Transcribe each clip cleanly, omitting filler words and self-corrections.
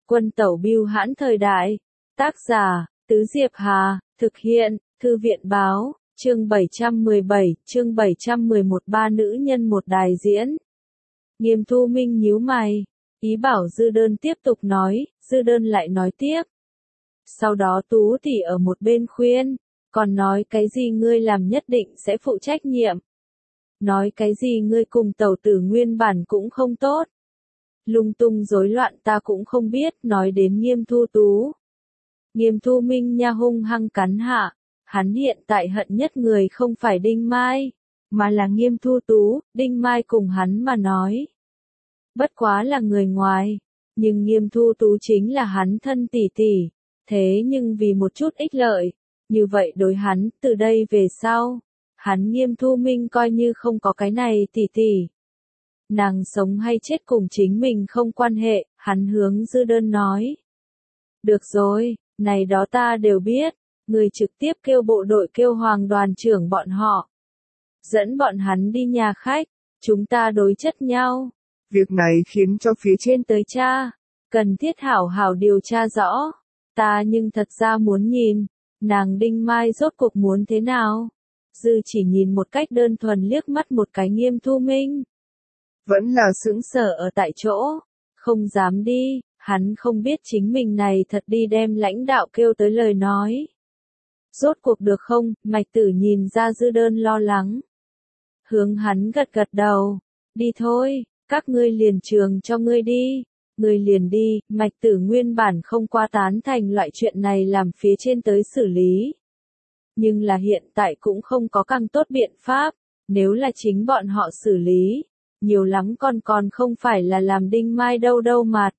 Quân tẩu bưu hãn thời đại. Tác giả, Tứ Diệp Hà, thực hiện, Thư viện báo, chương 717, chương 711 ba nữ nhân một đài diễn. Nghiêm Thu Minh nhíu mày, ý bảo Dư Đơn tiếp tục nói, Dư Đơn lại nói tiếp. Sau đó Tú thì ở một bên khuyên, còn nói cái gì ngươi làm nhất định sẽ phụ trách nhiệm. Nói cái gì ngươi cùng tẩu tử nguyên bản cũng không tốt. Lung tung rối loạn ta cũng không biết, nói đến Nghiêm Thu Tú. Nghiêm Thu Minh nha hung hăng cắn hạ, hắn hiện tại hận nhất người không phải Đinh Mai, mà là Nghiêm Thu Tú. Đinh Mai cùng hắn mà nói. Bất quá là người ngoài, nhưng Nghiêm Thu Tú chính là hắn thân tỷ tỷ, thế nhưng vì một chút ích lợi, như vậy đối hắn, từ đây về sau, hắn Nghiêm Thu Minh coi như không có cái này tỷ tỷ. Nàng sống hay chết cùng chính mình không quan hệ, hắn hướng Dư Đơn nói. Được rồi, này đó ta đều biết, người trực tiếp kêu bộ đội kêu Hoàng đoàn trưởng bọn họ. Dẫn bọn hắn đi nhà khách, chúng ta đối chất nhau. Việc này khiến cho phía trên tới cha, cần thiết hảo hảo điều tra rõ. Ta nhưng thật ra muốn nhìn, nàng Đinh Mai rốt cuộc muốn thế nào. Dư chỉ nhìn một cách đơn thuần liếc mắt một cái Nghiêm Thu Minh. Vẫn là sững sờ ở tại chỗ, không dám đi, hắn không biết chính mình này thật đi đem lãnh đạo kêu tới lời nói. Rốt cuộc được không, Mạch Tử nhìn ra Dư Đơn lo lắng. Hướng hắn gật gật đầu, đi thôi, các ngươi liền trường cho ngươi đi, ngươi liền đi. Mạch Tử nguyên bản không qua tán thành loại chuyện này làm phía trên tới xử lý. Nhưng là hiện tại cũng không có càng tốt biện pháp, nếu là chính bọn họ xử lý, nhiều lắm còn không phải là làm Đinh Mai đâu mặt.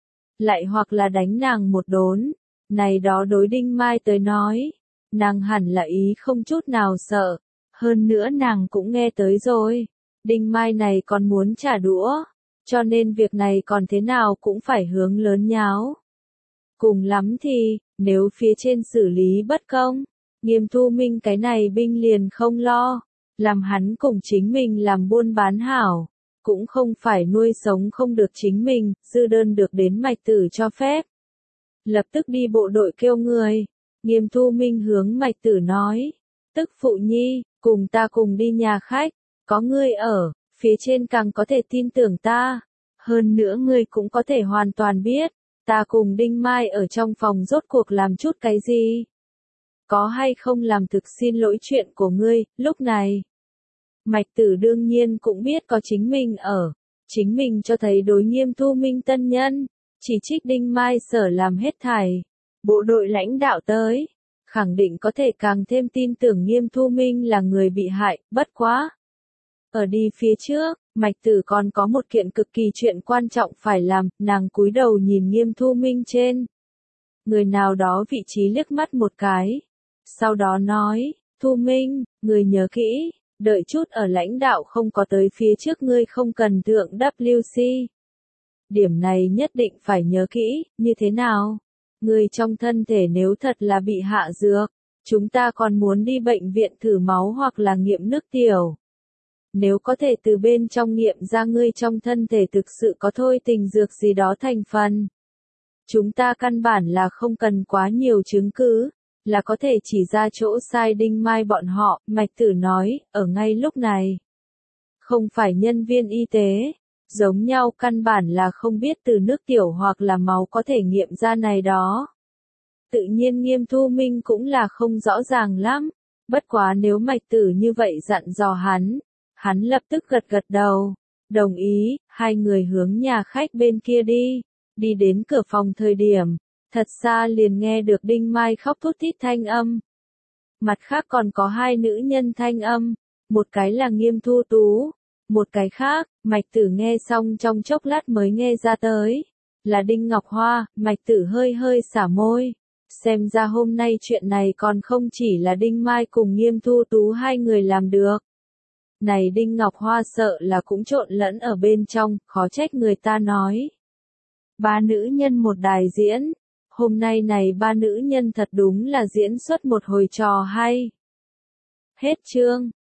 Lại hoặc là đánh nàng một đốn, này đó đối Đinh Mai tới nói, nàng hẳn là ý không chút nào sợ, hơn nữa nàng cũng nghe tới rồi, Đinh Mai này còn muốn trả đũa, cho nên việc này còn thế nào cũng phải hướng lớn nháo. Cùng lắm thì, nếu phía trên xử lý bất công, Nghiêm Thu Minh cái này binh liền không lo, làm hắn cùng chính mình làm buôn bán hảo, cũng không phải nuôi sống không được chính mình. Dư Đơn được đến Mạch Tử cho phép. Lập tức đi bộ đội kêu người. Nghiêm Thu Minh hướng Mạch Tử nói, tức phụ nhi, cùng ta cùng đi nhà khách, có ngươi ở, phía trên càng có thể tin tưởng ta, hơn nữa ngươi cũng có thể hoàn toàn biết, ta cùng Đinh Mai ở trong phòng rốt cuộc làm chút cái gì. Có hay không làm thực xin lỗi chuyện của ngươi. Lúc này, Mạch Tử đương nhiên cũng biết có chính mình ở, chính mình cho thấy đối Nghiêm Thu Minh tân nhân, chỉ trích Đinh Mai sở làm hết thảy. Bộ đội lãnh đạo tới, khẳng định có thể càng thêm tin tưởng Nghiêm Thu Minh là người bị hại. Bất quá, ở đi phía trước, Mạch Tử còn có một kiện cực kỳ chuyện quan trọng phải làm. Nàng cúi đầu nhìn Nghiêm Thu Minh trên người nào đó vị trí liếc mắt một cái, sau đó nói, Thu Minh, người nhớ kỹ, đợi chút ở lãnh đạo không có tới phía trước ngươi không cần thượng WC. Điểm này nhất định phải nhớ kỹ. Như thế nào? Ngươi trong thân thể nếu thật là bị hạ dược, chúng ta còn muốn đi bệnh viện thử máu hoặc là nghiệm nước tiểu. Nếu có thể từ bên trong nghiệm ra ngươi trong thân thể thực sự có thôi tình dược gì đó thành phần, chúng ta căn bản là không cần quá nhiều chứng cứ, là có thể chỉ ra chỗ sai Đinh Mai bọn họ. Mạch Tử nói, ở ngay lúc này, không phải nhân viên y tế, giống nhau căn bản là không biết từ nước tiểu hoặc là máu có thể nghiệm ra này đó. Tự nhiên Nghiêm Thu Minh cũng là không rõ ràng lắm, bất quá nếu Mạch Tử như vậy dặn dò hắn lập tức gật gật đầu, đồng ý. Hai người hướng nhà khách bên kia đi đến cửa phòng thời điểm, thật xa liền nghe được Đinh Mai khóc thút thít thanh âm. Mặt khác còn có hai nữ nhân thanh âm, một cái là Nghiêm Thu Tú, một cái khác, Mạch Tử nghe xong trong chốc lát mới nghe ra tới, là Đinh Ngọc Hoa. Mạch Tử hơi xả môi, xem ra hôm nay chuyện này còn không chỉ là Đinh Mai cùng Nghiêm Thu Tú hai người làm được. Này Đinh Ngọc Hoa sợ là cũng trộn lẫn ở bên trong, khó trách người ta nói. Ba nữ nhân một đài diễn. Hôm nay này ba nữ nhân thật đúng là diễn xuất một hồi trò hay. Hết chương.